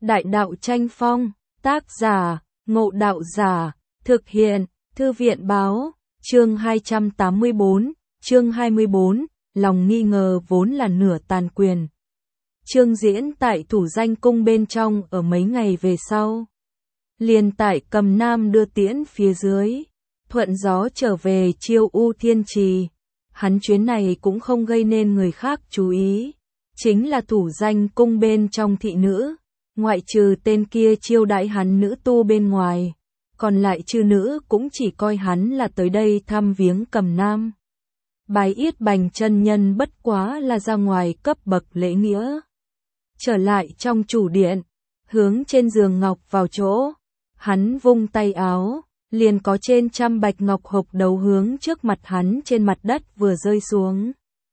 Đại đạo tranh phong, tác giả, Ngộ Đạo Giả, thực hiện, Thư viện báo, chương 284, chương 24, lòng nghi ngờ vốn là nửa tàn quyền. Chương diễn tại Thủ Danh Cung bên trong ở mấy ngày về sau. Liền tại Cầm Nam đưa tiễn phía dưới, thuận gió trở về Chiêu U Thiên Trì. Hắn chuyến này cũng không gây nên người khác chú ý, chính là Thủ Danh Cung bên trong thị nữ, ngoại trừ tên kia chiêu đãi hắn nữ tu bên ngoài, còn lại chư nữ cũng chỉ coi hắn là tới đây thăm viếng Cầm Nam. Bái yết Bành chân nhân bất quá là ra ngoài cấp bậc lễ nghĩa. Trở lại trong chủ điện, hướng trên giường ngọc vào chỗ, hắn vung tay áo, liền có trên trăm bạch ngọc hộp đấu hướng trước mặt hắn trên mặt đất vừa rơi xuống.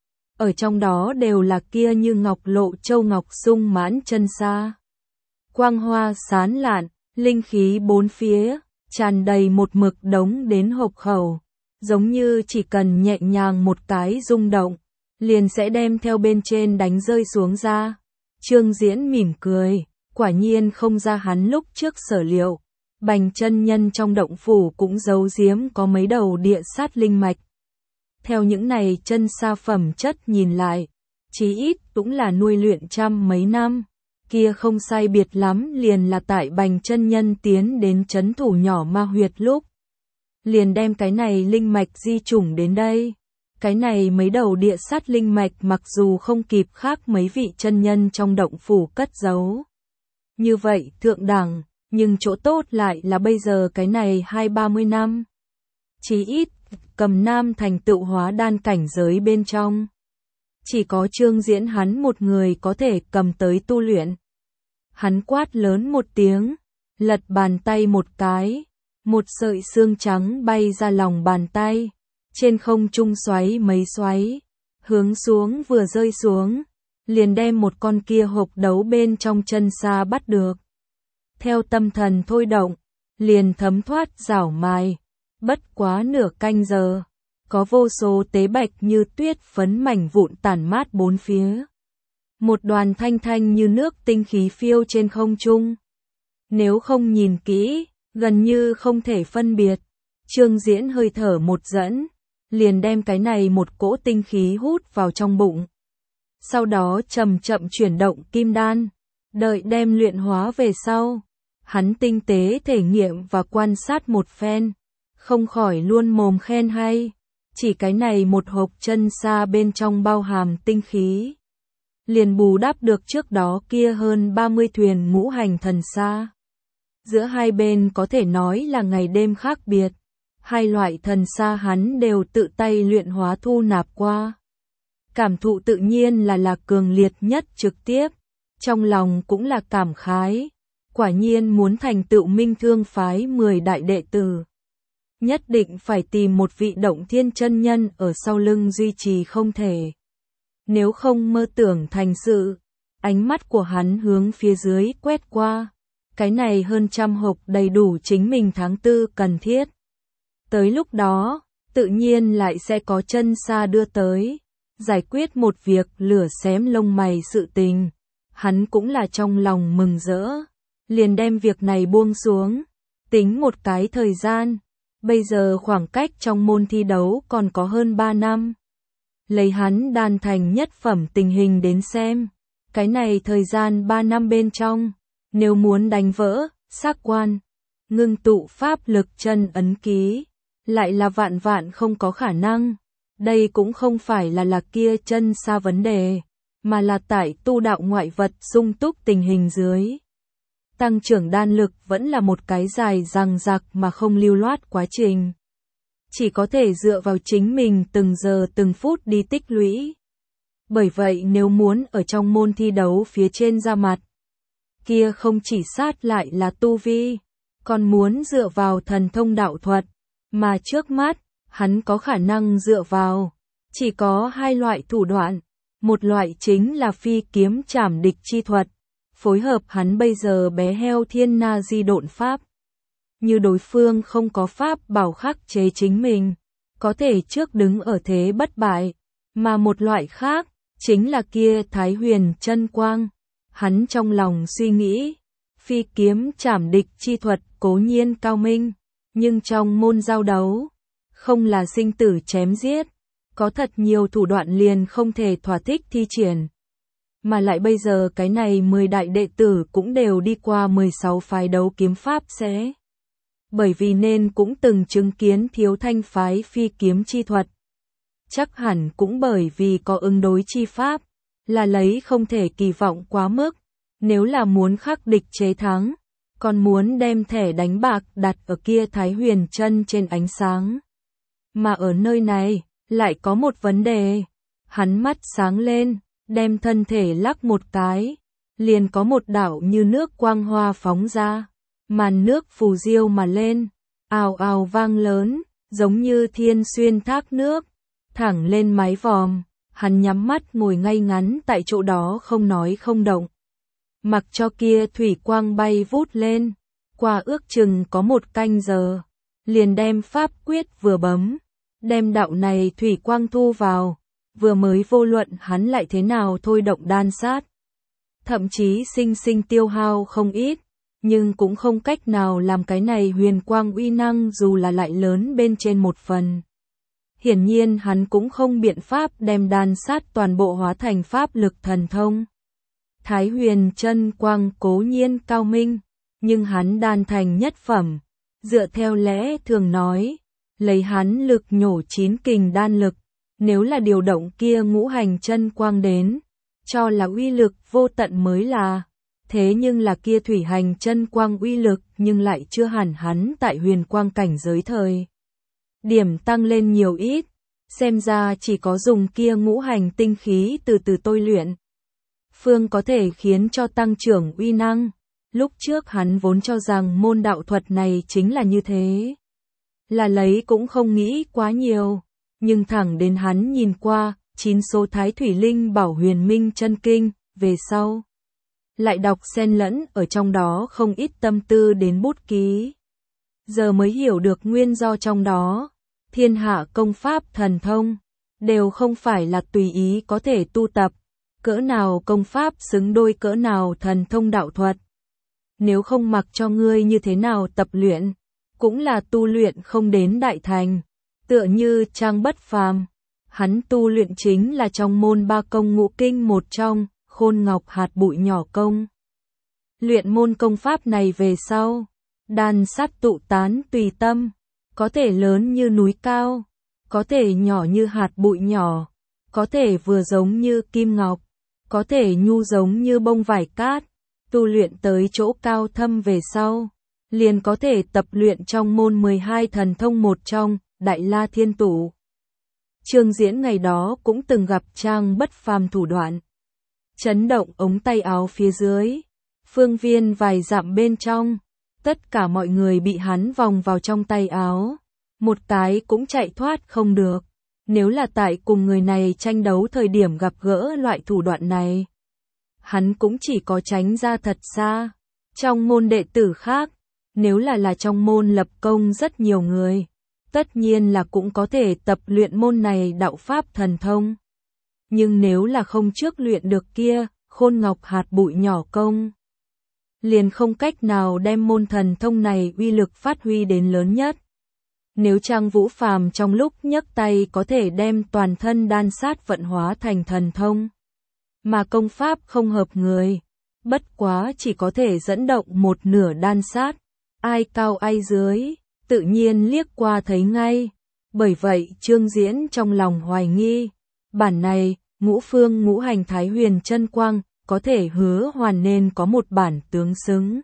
Ở trong đó đều là kia như ngọc lộ châu ngọc sung mãn chân sa. Quang hoa sán lạn, linh khí bốn phía, tràn đầy một mực đống đến hộp khẩu, giống như chỉ cần nhẹ nhàng một cái rung động, liền sẽ đem theo bên trên đánh rơi xuống ra. Trương Diễn mỉm cười, quả nhiên không ra hắn lúc trước sở liệu. Bành chân nhân trong động phủ cũng giấu giếm có mấy đầu địa sát linh mạch. Theo những này chân sa phẩm chất nhìn lại, chí ít cũng là nuôi luyện trăm mấy năm, kia không sai biệt lắm liền là tại Bành chân nhân tiến đến trấn thủ nhỏ ma huyệt lúc. Liền đem cái này linh mạch di chủng đến đây. Cái này mấy đầu địa sát linh mạch mặc dù không kịp khác mấy vị chân nhân trong động phủ cất giấu. Như vậy thượng đẳng, nhưng chỗ tốt lại là bây giờ cái này 20-30 năm. Chí ít, Cầm Nam thành tựu hóa đan cảnh giới bên trong. Chỉ có Trương Diễn hắn một người có thể cầm tới tu luyện. Hắn quát lớn một tiếng, lật bàn tay một cái, một sợi xương trắng bay ra lòng bàn tay, trên không trung xoáy mấy xoáy, hướng xuống vừa rơi xuống, liền đem một con kia hộp đấu bên trong chân sa bắt được. Theo tâm thần thôi động, liền thấm thoát rảo mài, bất quá nửa canh giờ, có vô số tế bạch như tuyết phấn mảnh vụn tản mát bốn phía. Một đoàn thanh thanh như nước tinh khí phiêu trên không trung. Nếu không nhìn kỹ, gần như không thể phân biệt. Trương Diễn hơi thở một dẫn, liền đem cái này một cỗ tinh khí hút vào trong bụng. Sau đó chậm chậm chuyển động kim đan, đợi đem luyện hóa về sau. Hắn tinh tế thể nghiệm và quan sát một phen, không khỏi luôn mồm khen hay. Chỉ cái này một hộp chân sa bên trong bao hàm tinh khí, liền bù đắp được trước đó kia hơn 30 thuyền ngũ hành thần sa. Giữa hai bên có thể nói là ngày đêm khác biệt. Hai loại thần sa hắn đều tự tay luyện hóa thu nạp qua. Cảm thụ tự nhiên là cường liệt nhất trực tiếp. Trong lòng cũng là cảm khái. Quả nhiên muốn thành tựu Minh Thương phái 10 đại đệ tử, nhất định phải tìm một vị Động Thiên chân nhân ở sau lưng duy trì không thể. Nếu không mơ tưởng thành sự. Ánh mắt của hắn hướng phía dưới quét qua. Cái này hơn trăm hộp đầy đủ chính mình tháng 4 cần thiết. Tới lúc đó, tự nhiên lại sẽ có chân sa đưa tới, giải quyết một việc lửa xém lông mày sự tình. Hắn cũng là trong lòng mừng rỡ, liền đem việc này buông xuống, tính một cái thời gian. Bây giờ khoảng cách trong môn thi đấu còn có hơn 3 năm. Lấy hắn đan thành nhất phẩm tình hình đến xem, cái này thời gian 3 năm bên trong, nếu muốn đánh vỡ, xác quan, ngưng tụ pháp lực chân ấn ký, lại là vạn vạn không có khả năng. Đây cũng không phải là kia chân sa vấn đề, mà là tại tu đạo ngoại vật sung túc tình hình dưới. Tăng trưởng đan lực vẫn là một cái dài dằng dặc mà không lưu loát quá trình. Chỉ có thể dựa vào chính mình từng giờ từng phút đi tích lũy. Bởi vậy nếu muốn ở trong môn thi đấu phía trên ra mặt, kia không chỉ sát lại là tu vi, còn muốn dựa vào thần thông đạo thuật, mà trước mắt, hắn có khả năng dựa vào. Chỉ có hai loại thủ đoạn, một loại chính là phi kiếm trảm địch chi thuật, phối hợp hắn bây giờ bé heo thiên na di độn pháp. Như đối phương không có pháp bảo khắc chế chính mình, có thể trước đứng ở thế bất bại, mà một loại khác, chính là kia Thái Huyền chân quang. Hắn trong lòng suy nghĩ, phi kiếm trảm địch chi thuật cố nhiên cao minh, nhưng trong môn giao đấu, không là sinh tử chém giết, có thật nhiều thủ đoạn liền không thể thỏa thích thi triển. Mà lại bây giờ cái này 10 đại đệ tử cũng đều đi qua 16 phái đấu kiếm pháp sẽ. Bởi vì nên cũng từng chứng kiến Thiếu Thanh phái phi kiếm chi thuật. Chắc hẳn cũng bởi vì có ứng đối chi pháp, là lấy không thể kỳ vọng quá mức, nếu là muốn khắc địch chế thắng, còn muốn đem thẻ đánh bạc đặt ở kia Thái Huyền chân trên ánh sáng. Mà ở nơi này, lại có một vấn đề, hắn mắt sáng lên, đem thân thể lắc một cái, liền có một đạo như nước quang hoa phóng ra, màn nước phù diêu mà lên, ào ào vang lớn, giống như thiên xuyên thác nước, thẳng lên mái vòm, hắn nhắm mắt ngồi ngay ngắn tại chỗ đó không nói không động. Mặc cho kia thủy quang bay vút lên, qua ước chừng có 1 canh giờ, liền đem pháp quyết vừa bấm, đem đạo này thủy quang thu vào, vừa mới vô luận hắn lại thế nào thôi động đan sát. Thậm chí sinh tiêu hao không ít, nhưng cũng không cách nào làm cái này huyền quang uy năng dù là lại lớn bên trên 1 phần. Hiển nhiên hắn cũng không biện pháp đem đan sát toàn bộ hóa thành pháp lực thần thông. Thái Huyền chân quang cố nhiên cao minh, nhưng hắn đan thành nhất phẩm, dựa theo lẽ thường nói, lấy hắn lực nhổ 9 kình đan lực, nếu là điều động kia ngũ hành chân quang đến, cho là uy lực vô tận mới là, thế nhưng là kia thủy hành chân quang uy lực nhưng lại chưa hẳn hắn tại huyền quang cảnh giới thời. Điểm tăng lên nhiều ít, xem ra chỉ có dùng kia ngũ hành tinh khí từ từ tôi luyện. Phương có thể khiến cho tăng trưởng uy năng, lúc trước hắn vốn cho rằng môn đạo thuật này chính là như thế. Là lấy cũng không nghĩ quá nhiều, nhưng thẳng đến hắn nhìn qua, 9 số Thái Thủy Linh Bảo Huyền Minh Chân Kinh, về sau. Lại đọc xen lẫn ở trong đó không ít tâm tư đến bút ký. Giờ mới hiểu được nguyên do trong đó, thiên hạ công pháp thần thông, đều không phải là tùy ý có thể tu tập, cỡ nào công pháp xứng đôi cỡ nào thần thông đạo thuật. Nếu không mặc cho ngươi như thế nào tập luyện, cũng là tu luyện không đến đại thành, tựa như Trang Bất Phàm, hắn tu luyện chính là trong môn 3 công ngũ kinh một trong, Khôn Ngọc Hạt Bụi Nhỏ công. Luyện môn công pháp này về sau, đan sát tụ tán tùy tâm, có thể lớn như núi cao, có thể nhỏ như hạt bụi nhỏ, có thể vừa giống như kim ngọc, có thể nhu giống như bông vải cát, tu luyện tới chỗ cao thâm về sau, liền có thể tập luyện trong môn 12 thần thông một trong, Đại La Thiên Tụ. Trương Diễn ngày đó cũng từng gặp Trang Bất Phàm thủ đoạn. Chấn động ống tay áo phía dưới, phương viên vài dặm bên trong, tất cả mọi người bị hắn vòng vào trong tay áo, một cái cũng chạy thoát không được. Nếu là tại cùng người này tranh đấu thời điểm gặp gỡ loại thủ đoạn này, hắn cũng chỉ có tránh ra thật xa. Trong môn đệ tử khác, nếu là trong môn lập công rất nhiều người, tất nhiên là cũng có thể tập luyện môn này đạo pháp thần thông. Nhưng nếu là không trước luyện được kia, Khôn Ngọc Hạt Bụi Nhỏ công, liền không cách nào đem môn thần thông này uy lực phát huy đến lớn nhất. Nếu Trang Vũ Phàm trong lúc nhấc tay có thể đem toàn thân đan sát vận hóa thành thần thông, mà công pháp không hợp người, bất quá chỉ có thể dẫn động một nửa đan sát, ai cao ai dưới, tự nhiên liếc qua thấy ngay. Bởi vậy Trương Diễn trong lòng hoài nghi, bản này, ngũ phương ngũ hành Thái Huyền chân quang, có thể hứa hoàn nên có một bản tướng xứng.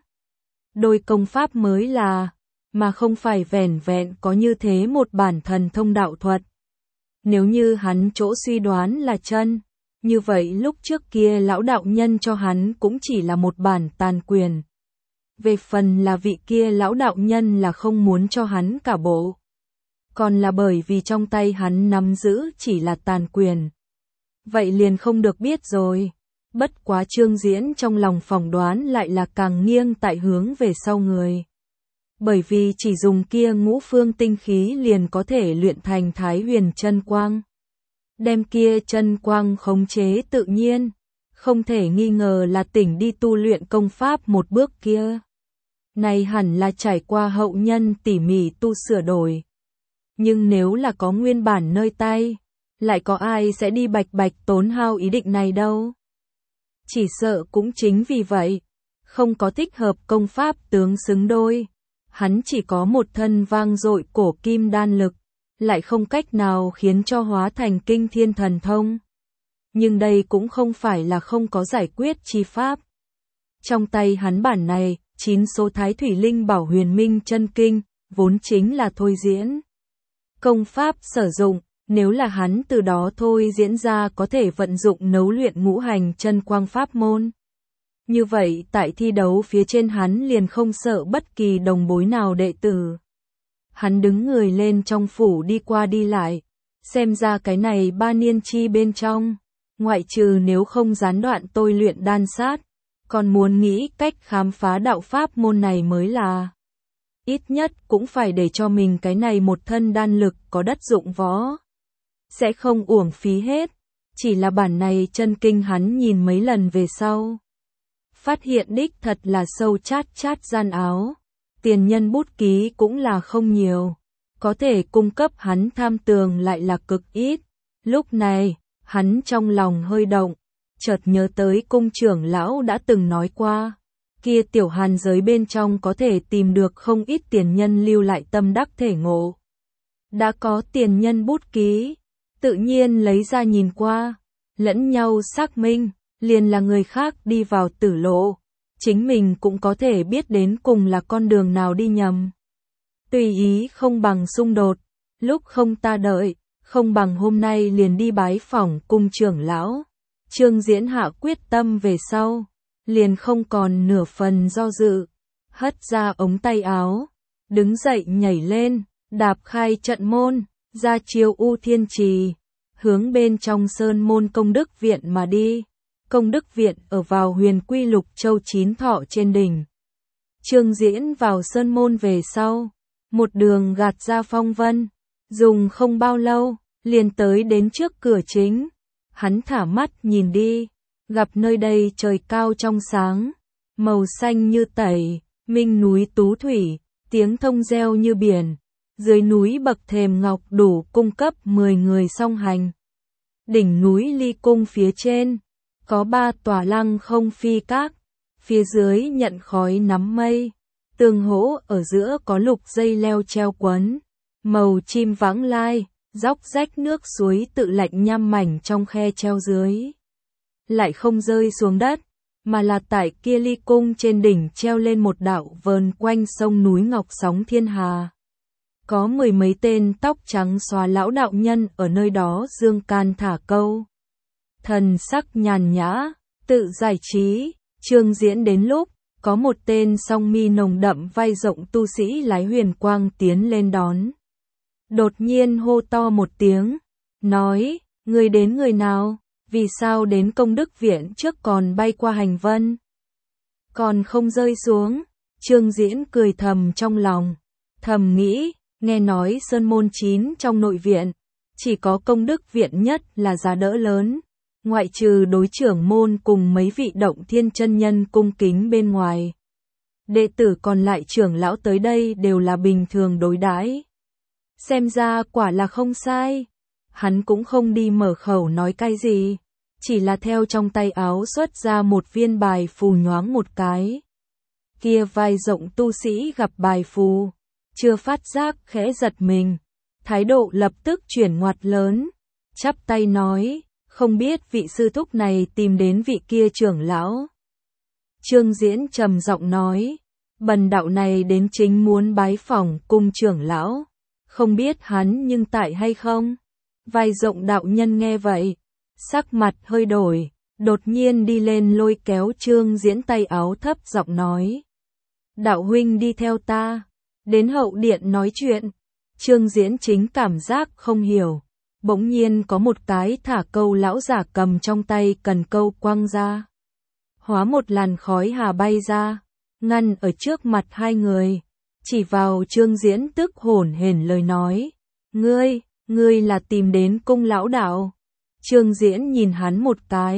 Đôi công pháp mới là, mà không phải vẻn vẹn có như thế một bản thần thông đạo thuật. Nếu như hắn chỗ suy đoán là chân, như vậy lúc trước kia lão đạo nhân cho hắn cũng chỉ là một bản tàn quyền. Về phần là vị kia lão đạo nhân là không muốn cho hắn cả bộ, còn là bởi vì trong tay hắn nắm giữ chỉ là tàn quyền. Vậy liền không được biết rồi. Bất quá Trương Diễn trong lòng phỏng đoán lại là càng nghiêng tại hướng về sau người. Bởi vì chỉ dùng kia ngũ phương tinh khí liền có thể luyện thành Thái Huyền chân quang. Đem kia chân quang khống chế tự nhiên, không thể nghi ngờ là tỉnh đi tu luyện công pháp một bước kia. Này hẳn là trải qua hậu nhân tỉ mỉ tu sửa đổi. Nhưng nếu là có nguyên bản nơi tay, lại có ai sẽ đi bạch bạch tốn hao ý định này đâu. Chỉ sợ cũng chính vì vậy, không có thích hợp công pháp tướng xứng đôi. Hắn chỉ có một thân vang dội cổ kim đan lực, lại không cách nào khiến cho hóa thành kinh thiên thần thông. Nhưng đây cũng không phải là không có giải quyết chi pháp. Trong tay hắn bản này, 9 số Thái Thủy Linh Bảo Huyền Minh Chân Kinh, vốn chính là thôi diễn công pháp sử dụng, nếu là hắn từ đó thôi diễn ra có thể vận dụng nấu luyện ngũ hành chân quang pháp môn. Như vậy tại thi đấu phía trên hắn liền không sợ bất kỳ đồng bối nào đệ tử. Hắn đứng người lên trong phủ đi qua đi lại, xem ra cái này 3 niên chi bên trong, ngoại trừ nếu không gián đoạn tôi luyện đan sát, còn muốn nghĩ cách khám phá đạo pháp môn này mới là. Ít nhất cũng phải để cho mình cái này một thân đan lực có đất dụng võ. Sẽ không uổng phí hết, chỉ là bản này chân kinh hắn nhìn mấy lần về sau. Phát hiện đích thật là sâu chát chát gian áo, tiền nhân bút ký cũng là không nhiều, có thể cung cấp hắn tham tường lại là cực ít. Lúc này, hắn trong lòng hơi động, chợt nhớ tới cung trưởng lão đã từng nói qua, kia tiểu hàn giới bên trong có thể tìm được không ít tiền nhân lưu lại tâm đắc thể ngộ. Đã có tiền nhân bút ký, tự nhiên lấy ra nhìn qua, lẫn nhau xác minh, liền là người khác đi vào tử lộ, chính mình cũng có thể biết đến cùng là con đường nào đi nhầm. Tùy ý không bằng xung đột, lúc không ta đợi, không bằng hôm nay liền đi bái phỏng cung trưởng lão. Trương Diễn hạ quyết tâm về sau, liền không còn nửa phần do dự, hất ra ống tay áo, đứng dậy nhảy lên, đạp khai trận môn, ra chiêu U Thiên Trì, hướng bên trong sơn môn Công Đức Viện mà đi. Công Đức Viện ở vào Huyền Quy Lục Châu Chín Thọ trên đỉnh. Trương Diễn vào sơn môn về sau, một đường gạt ra phong vân, dùng không bao lâu, liền tới đến trước cửa chính. Hắn thả mắt nhìn đi, gặp nơi đây trời cao trong sáng, màu xanh như tẩy, minh núi tú thủy, tiếng thông reo như biển, dưới núi bậc thềm ngọc đủ cung cấp 10 người song hành. Đỉnh núi Ly Cung phía trên, có 3 tòa lăng không phi các, phía dưới nhận khói nắm mây, tường hỗ ở giữa có lục dây leo treo quấn, màu chim vãng lai, dốc rách nước suối tự lạnh nham mảnh trong khe treo dưới. Lại không rơi xuống đất, mà là tại kia Ly Cung trên đỉnh treo lên một đạo vờn quanh sông núi ngọc sóng thiên hà. Có 10 mấy tên tóc trắng xóa lão đạo nhân ở nơi đó dương can thả câu. Thần sắc nhàn nhã, tự giải trí. Trương Diễn đến lúc, có một tên song mi nồng đậm vai rộng tu sĩ lái huyền quang tiến lên đón. Đột nhiên hô to một tiếng, nói, người đến người nào, vì sao đến Công Đức Viện trước còn bay qua hành vân, còn không rơi xuống. Trương Diễn cười thầm trong lòng, thầm nghĩ, nghe nói sơn môn 9 trong nội viện, chỉ có Công Đức Viện nhất là giá đỡ lớn, ngoại trừ đối trưởng môn cùng mấy vị động thiên chân nhân cung kính bên ngoài. Đệ tử còn lại trưởng lão tới đây đều là bình thường đối đãi. Xem ra quả là không sai. Hắn cũng không đi mở khẩu nói cái gì, chỉ là theo trong tay áo xuất ra một viên bài phù nhoáng một cái. Kia vai rộng tu sĩ gặp bài phù, chưa phát giác khẽ giật mình, thái độ lập tức chuyển ngoặt lớn, chắp tay nói, không biết vị sư thúc này tìm đến vị kia trưởng lão. Trương Diễn trầm giọng nói, bần đạo này đến chính muốn bái phỏng cung trưởng lão, không biết hắn nhưng tại hay không. Vai rộng đạo nhân nghe vậy, sắc mặt hơi đổi, đột nhiên đi lên lôi kéo Trương Diễn tay áo thấp giọng nói, đạo huynh đi theo ta, đến hậu điện nói chuyện. Trương Diễn chính cảm giác không hiểu, bỗng nhiên có một cái thả câu lão giả cầm trong tay cần câu quăng ra, hóa một làn khói hà bay ra, ngăn ở trước mặt hai người, chỉ vào Trương Diễn tức hổn hển lời nói, ngươi là tìm đến cung lão đạo. Trương Diễn nhìn hắn một cái,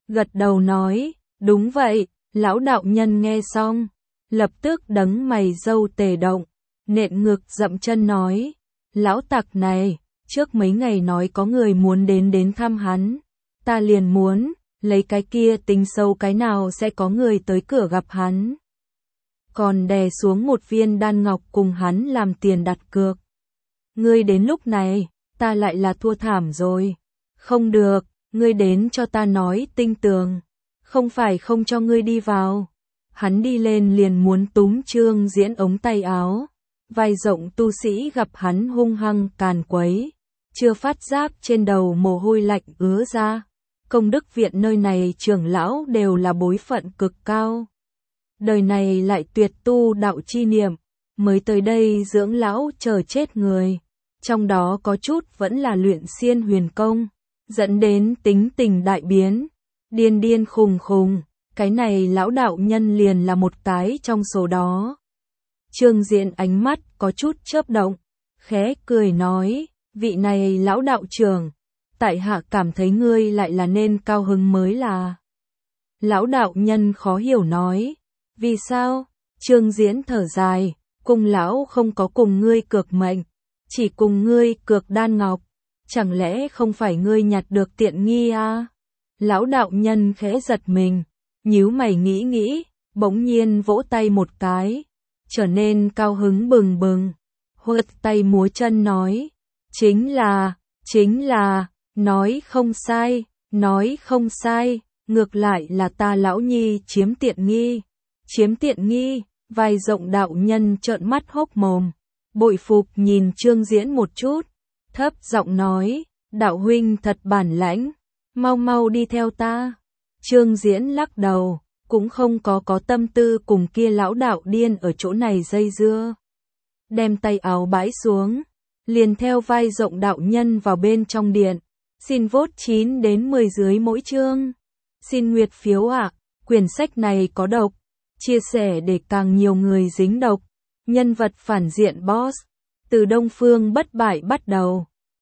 gật đầu nói, đúng vậy. Lão đạo nhân nghe xong, lập tức đấng mày râu tề động, nện ngực dậm chân nói, lão tặc này, trước mấy ngày nói có người muốn đến thăm hắn, ta liền muốn, lấy cái kia tính sâu cái nào sẽ có người tới cửa gặp hắn. Còn đè xuống một viên đan ngọc cùng hắn làm tiền đặt cược. Ngươi đến lúc này, ta lại là thua thảm rồi. Không được, ngươi đến cho ta nói tinh tường. Không phải không cho ngươi đi vào. Hắn đi lên liền muốn túm Trương Diễn ống tay áo. Vai rộng tu sĩ gặp hắn hung hăng càn quấy. Chưa phát giác trên đầu mồ hôi lạnh ứa ra. Công đức viện nơi này trưởng lão đều là bối phận cực cao. Đời này lại tuyệt tu đạo chi niệm, mới tới đây dưỡng lão chờ chết người. Trong đó có chút vẫn là luyện xiên huyền công, dẫn đến tính tình đại biến, điên điên khùng khùng, cái này lão đạo nhân liền là một cái trong số đó. Trương Diễn ánh mắt có chút chớp động, khẽ cười nói, vị này lão đạo trưởng, tại hạ cảm thấy ngươi lại là nên cao hứng mới là. Lão đạo nhân khó hiểu nói, vì sao? Trương Diễn thở dài, cùng lão không có cùng ngươi cược mệnh, chỉ cùng ngươi cược đan ngọc, chẳng lẽ không phải ngươi nhặt được tiện nghi à? Lão đạo nhân khẽ giật mình, nhíu mày nghĩ, bỗng nhiên vỗ tay một cái, trở nên cao hứng bừng bừng, huỵt tay múa chân nói, chính là, nói không sai, ngược lại là ta lão nhi chiếm tiện nghi, vai rộng đạo nhân trợn mắt hốc mồm, bội phục nhìn Trương Diễn một chút, thấp giọng nói, đạo huynh thật bản lãnh, mau đi theo ta. Trương Diễn lắc đầu, cũng không có tâm tư cùng kia lão đạo điên ở chỗ này dây dưa. Đem tay áo bãi xuống, liền theo vai rộng đạo nhân vào bên trong điện, xin vote 9 đến 10 dưới mỗi chương. Xin nguyệt phiếu ạ, quyển sách này có độc, chia sẻ để càng nhiều người dính độc. Nhân vật phản diện boss, từ Đông Phương bất bại bắt đầu.